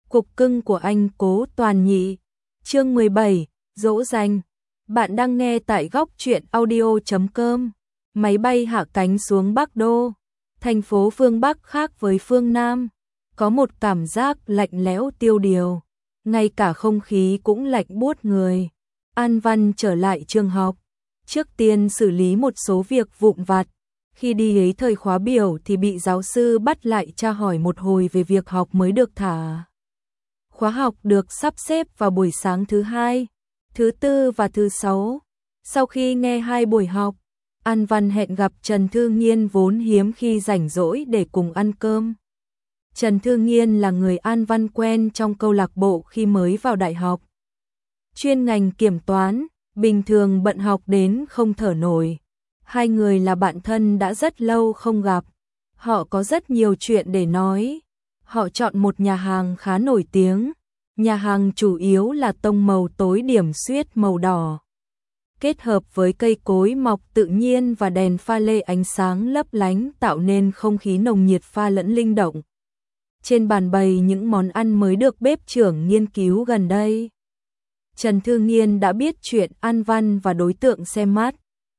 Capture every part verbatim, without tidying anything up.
Cục cưng của anh Cố Toàn Nhị. Chương mười bảy, dỗ dành. Bạn đang nghe tại góc truyện audio chấm com. Máy bay hạ cánh xuống Bắc Đô. Thành phố phương Bắc khác với phương Nam, có một cảm giác lạnh lẽo tiêu điều, ngay cả không khí cũng lạnh buốt người. An Văn trở lại trường học, trước tiên xử lý một số việc vụn vặt. Khi đi ấy thời khóa biểu thì bị giáo sư bắt lại tra hỏi một hồi về việc học mới được thả. Khóa học được sắp xếp vào buổi sáng thứ hai, thứ tư và thứ sáu. Sau khi nghe hai buổi học, An Văn hẹn gặp Trần Thư Nghiên vốn hiếm khi rảnh rỗi để cùng ăn cơm. Trần Thư Nghiên là người An Văn quen trong câu lạc bộ khi mới vào đại học. Chuyên ngành kiểm toán, bình thường bận học đến không thở nổi. Hai người là bạn thân đã rất lâu không gặp. Họ có rất nhiều chuyện để nói. Họ chọn một nhà hàng khá nổi tiếng. Nhà hàng chủ yếu là tông màu tối điểm xuyết màu đỏ, kết hợp với cây cối mọc tự nhiên và đèn pha lê ánh sáng lấp lánh tạo nên không khí nồng nhiệt pha lẫn linh động. Trên bàn bày những món ăn mới được bếp trưởng nghiên cứu gần đây. Trần Thư Nghiên đã biết chuyện An Văn và đối tượng xem mắt.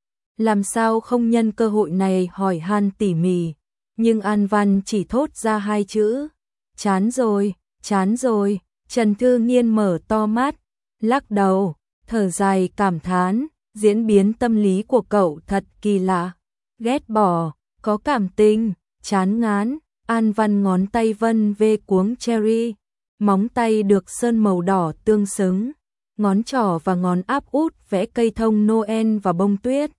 Làm sao không nhân cơ hội này hỏi han tỉ mỉ, nhưng An Văn chỉ thốt ra hai chữ: chán rồi, chán rồi. Trần Thư Nghiên mở to mắt, lắc đầu, thở dài cảm thán, diễn biến tâm lý của cậu thật kỳ lạ. Ghét bỏ, có cảm tình, chán ngán. An Văn ngón tay vân về cuống cherry, móng tay được sơn màu đỏ tương xứng, ngón trỏ và ngón áp út vẽ cây thông Noel và bông tuyết.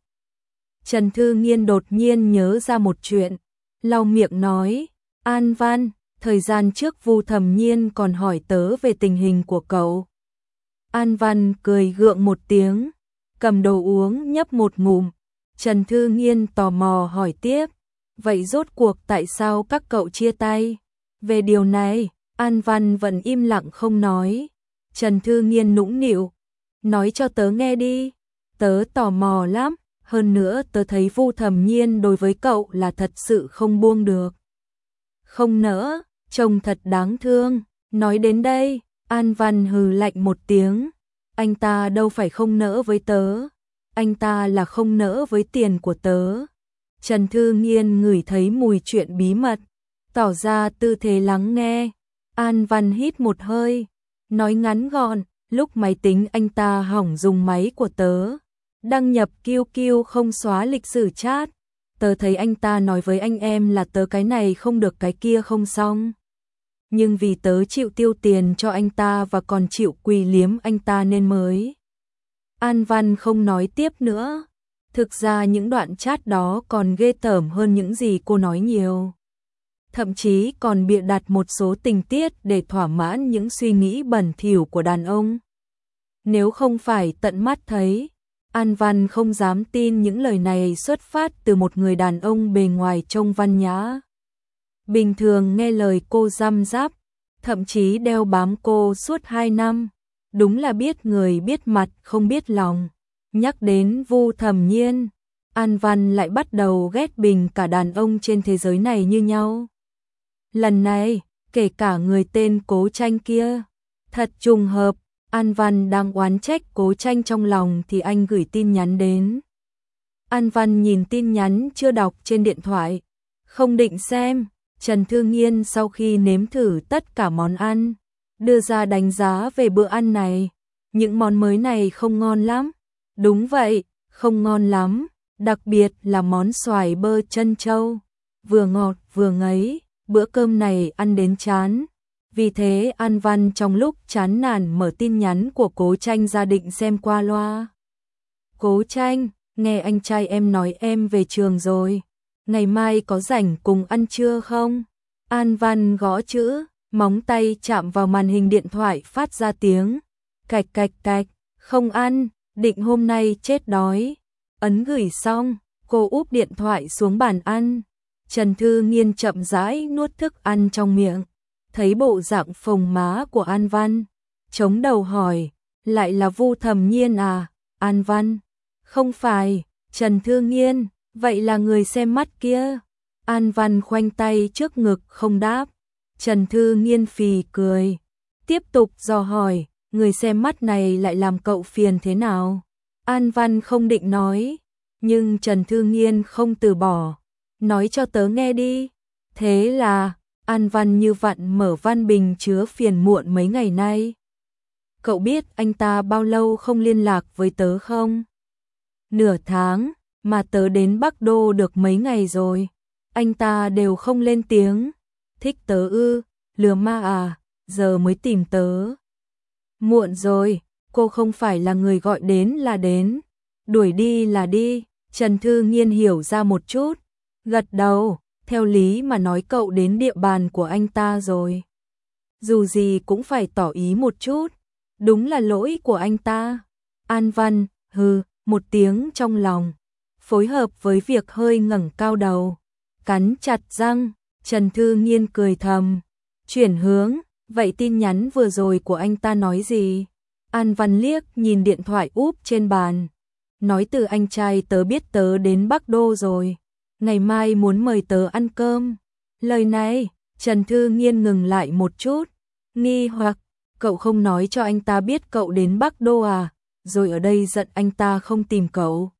Trần Thư Nghiên đột nhiên nhớ ra một chuyện, lau miệng nói: An Văn, thời gian trước Vu Thẩm Nhiên còn hỏi tớ về tình hình của cậu. An Văn cười gượng một tiếng, cầm đồ uống nhấp một ngụm. Trần Thư Nghiên tò mò hỏi tiếp: vậy rốt cuộc tại sao các cậu chia tay? Về điều này, An Văn vẫn im lặng không nói. Trần Thư Nghiên nũng nịu: nói cho tớ nghe đi, tớ tò mò lắm, hơn nữa tớ thấy Vu Thẩm Nhiên đối với cậu là thật sự không buông được. Không nỡ, trông thật đáng thương. Nói đến đây, An Văn hừ lạnh một tiếng: anh ta đâu phải không nỡ với tớ, anh ta là không nỡ với tiền của tớ. Trần Thư Nghiên ngửi thấy mùi chuyện bí mật, tỏ ra tư thế lắng nghe. An Văn hít một hơi, nói ngắn gọn: lúc máy tính anh ta hỏng dùng máy của tớ, đăng nhập Q Q không xóa lịch sử chat. Tớ thấy anh ta nói với anh em là tớ cái này không được cái kia không xong. Nhưng vì tớ chịu tiêu tiền cho anh ta và còn chịu quỳ liếm anh ta nên mới. An Văn không nói tiếp nữa. Thực ra những đoạn chat đó còn ghê tởm hơn những gì cô nói nhiều. Thậm chí còn bịa đặt một số tình tiết để thỏa mãn những suy nghĩ bẩn thỉu của đàn ông. Nếu không phải tận mắt thấy, An Văn không dám tin những lời này xuất phát từ một người đàn ông bề ngoài trông văn nhã. Bình thường nghe lời cô răm rắp, thậm chí đeo bám cô suốt hai năm. Đúng là biết người biết mặt không biết lòng. Nhắc đến Vu Thẩm Nhiên, An Văn lại bắt đầu ghét bình cả đàn ông trên thế giới này như nhau. Lần này, kể cả người tên Cố Tranh kia. Thật trùng hợp, An Văn đang oán trách Cố Tranh trong lòng thì anh gửi tin nhắn đến. An Văn nhìn tin nhắn chưa đọc trên điện thoại, không định xem. Trần Thư Nghiên sau khi nếm thử tất cả món ăn, đưa ra đánh giá về bữa ăn này. Những món mới này không ngon lắm. Đúng vậy, không ngon lắm, đặc biệt là món xoài bơ trân châu, vừa ngọt vừa ngấy, bữa cơm này ăn đến chán. Vì thế An Văn trong lúc chán nản mở tin nhắn của Cố Tranh ra định xem qua loa. Cố Tranh, nghe anh trai em nói em về trường rồi, ngày mai có rảnh cùng ăn trưa không? An Văn gõ chữ, móng tay chạm vào màn hình điện thoại phát ra tiếng cạch cạch cạch. Không ăn, định hôm nay chết đói. Ấn gửi xong, cô úp điện thoại xuống bàn ăn. Trần Thư Nghiên chậm rãi nuốt thức ăn trong miệng, thấy bộ dạng phồng má của An Văn, chống đầu hỏi: lại là Vu Thẩm Nhiên à? An Văn: không phải. Trần Thư Nghiên: vậy là người xem mắt kia. An Văn khoanh tay trước ngực không đáp. Trần Thư Nghiên phì cười: tiếp tục dò hỏi, người xem mắt này lại làm cậu phiền thế nào? An Văn không định nói, nhưng Trần Thư Nghiên không từ bỏ, nói cho tớ nghe đi. Thế là, An Văn như vặn mở văn bình chứa phiền muộn mấy ngày nay. Cậu biết anh ta bao lâu không liên lạc với tớ không? Nửa tháng, mà tớ đến Bắc Đô được mấy ngày rồi. Anh ta đều không lên tiếng. Thích tớ ư, lừa ma à, giờ mới tìm tớ. Muộn rồi, cô không phải là người gọi đến là đến, đuổi đi là đi. Trần Thư Nghiên hiểu ra một chút, gật đầu, theo lý mà nói cậu đến địa bàn của anh ta rồi. Dù gì cũng phải tỏ ý một chút, đúng là lỗi của anh ta. An Văn, hừ, một tiếng trong lòng, phối hợp với việc hơi ngẩng cao đầu, cắn chặt răng. Trần Thư Nghiên cười thầm, chuyển hướng, vậy tin nhắn vừa rồi của anh ta nói gì? An Văn liếc nhìn điện thoại úp trên bàn, nói từ anh trai tớ biết tớ đến Bắc Đô rồi, ngày mai muốn mời tớ ăn cơm. Lời này, Trần Thư Nghiên ngừng lại một chút, nghi hoặc, cậu không nói cho anh ta biết cậu đến Bắc Đô à, rồi ở đây giận anh ta không tìm cậu.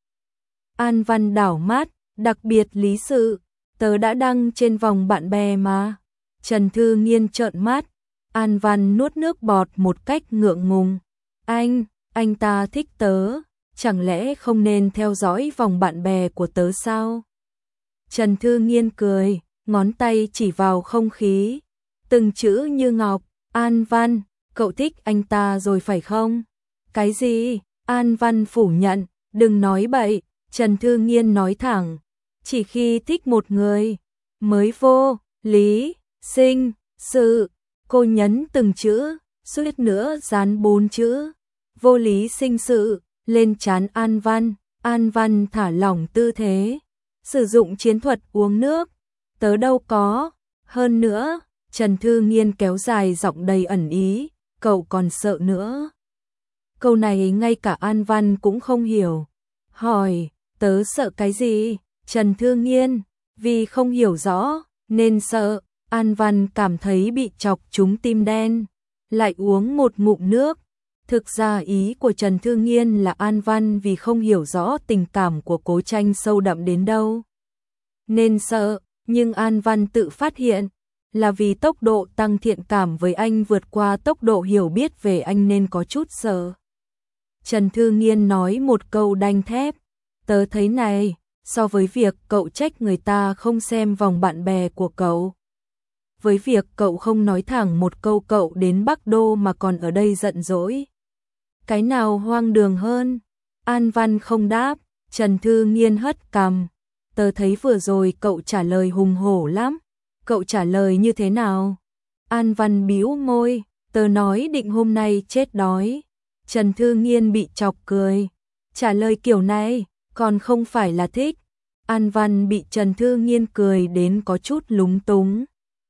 An Văn đảo mắt, đặc biệt lý sự, tớ đã đăng trên vòng bạn bè mà. Trần Thư Nghiên trợn mắt, An Văn nuốt nước bọt một cách ngượng ngùng. Anh, anh ta thích tớ, chẳng lẽ không nên theo dõi vòng bạn bè của tớ sao? Trần Thư Nghiên cười, ngón tay chỉ vào không khí, từng chữ như ngọc. An Văn, cậu thích anh ta rồi phải không? Cái gì? An Văn phủ nhận, đừng nói bậy. Trần Thư Nghiên nói thẳng, chỉ khi thích một người mới vô lý sinh sự. Cô nhấn từng chữ, suýt nữa dán bốn chữ vô lý sinh sự lên trán An Văn. An Văn thả lỏng tư thế, sử dụng chiến thuật uống nước. Tớ đâu có. Hơn nữa, Trần Thư Nghiên kéo dài giọng đầy ẩn ý, cậu còn sợ nữa. Câu này ngay cả An Văn cũng không hiểu. Hỏi, tớ sợ cái gì? Trần Thư Nghiên, vì không hiểu rõ, nên sợ. An Văn cảm thấy bị chọc trúng tim đen, lại uống một ngụm nước. Thực ra ý của Trần Thư Nghiên là An Văn vì không hiểu rõ tình cảm của Cố Tranh sâu đậm đến đâu, nên sợ, nhưng An Văn tự phát hiện là vì tốc độ tăng thiện cảm với anh vượt qua tốc độ hiểu biết về anh nên có chút sợ. Trần Thư Nghiên nói một câu đanh thép, tớ thấy này, so với việc cậu trách người ta không xem vòng bạn bè của cậu, với việc cậu không nói thẳng một câu cậu đến Bắc Đô mà còn ở đây giận dỗi, cái nào hoang đường hơn? An Văn không đáp. Trần Thư Nghiên hất cằm, tớ thấy vừa rồi cậu trả lời hùng hổ lắm. Cậu trả lời như thế nào? An Văn bĩu môi, tớ nói định hôm nay chết đói. Trần Thư Nghiên bị chọc cười, trả lời kiểu này còn không phải là thích. An Văn bị Trần Thư Nghiên cười đến có chút lúng túng,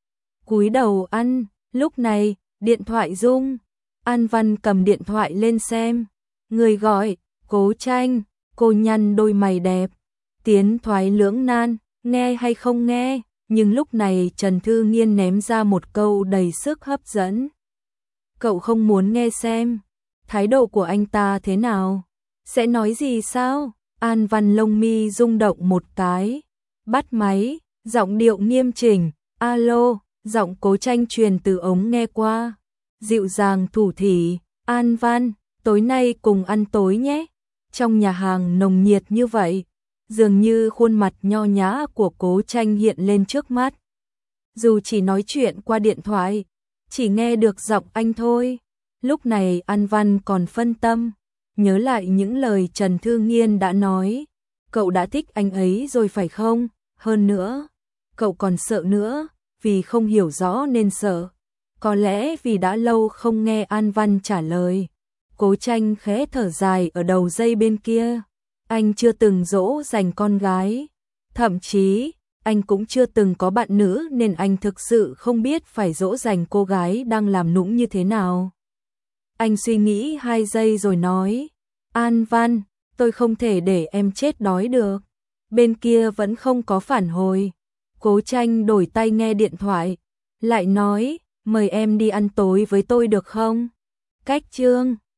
cúi đầu ăn. Lúc này điện thoại rung, An Văn cầm điện thoại lên xem, người gọi, Cố Tranh. Cô nhăn đôi mày đẹp, tiến thoái lưỡng nan, nghe hay không nghe. Nhưng lúc này Trần Thư Nghiên ném ra một câu đầy sức hấp dẫn, cậu không muốn nghe xem thái độ của anh ta thế nào, sẽ nói gì sao? An Văn lông mi rung động một cái, bắt máy, giọng điệu nghiêm chỉnh, alo. Giọng Cố Tranh truyền từ ống nghe qua, dịu dàng thủ thỉ, An Văn, tối nay cùng ăn tối nhé. Trong nhà hàng nồng nhiệt như vậy, dường như khuôn mặt nho nhã của Cố Tranh hiện lên trước mắt. Dù chỉ nói chuyện qua điện thoại, chỉ nghe được giọng anh thôi. Lúc này An Văn còn phân tâm, nhớ lại những lời Trần Thư Nghiên đã nói. Cậu đã thích anh ấy rồi phải không? Hơn nữa, cậu còn sợ nữa, vì không hiểu rõ nên sợ. Có lẽ vì đã lâu không nghe An Văn trả lời. Cố Tranh khẽ thở dài ở đầu dây bên kia. Anh chưa từng dỗ dành con gái, thậm chí anh cũng chưa từng có bạn nữ nên anh thực sự không biết phải dỗ dành cô gái đang làm nũng như thế nào. Anh suy nghĩ hai giây rồi nói, An Văn, tôi không thể để em chết đói được. Bên kia vẫn không có phản hồi. Cố Tranh đổi tay nghe điện thoại, lại nói, mời em đi ăn tối với tôi được không? Cách chương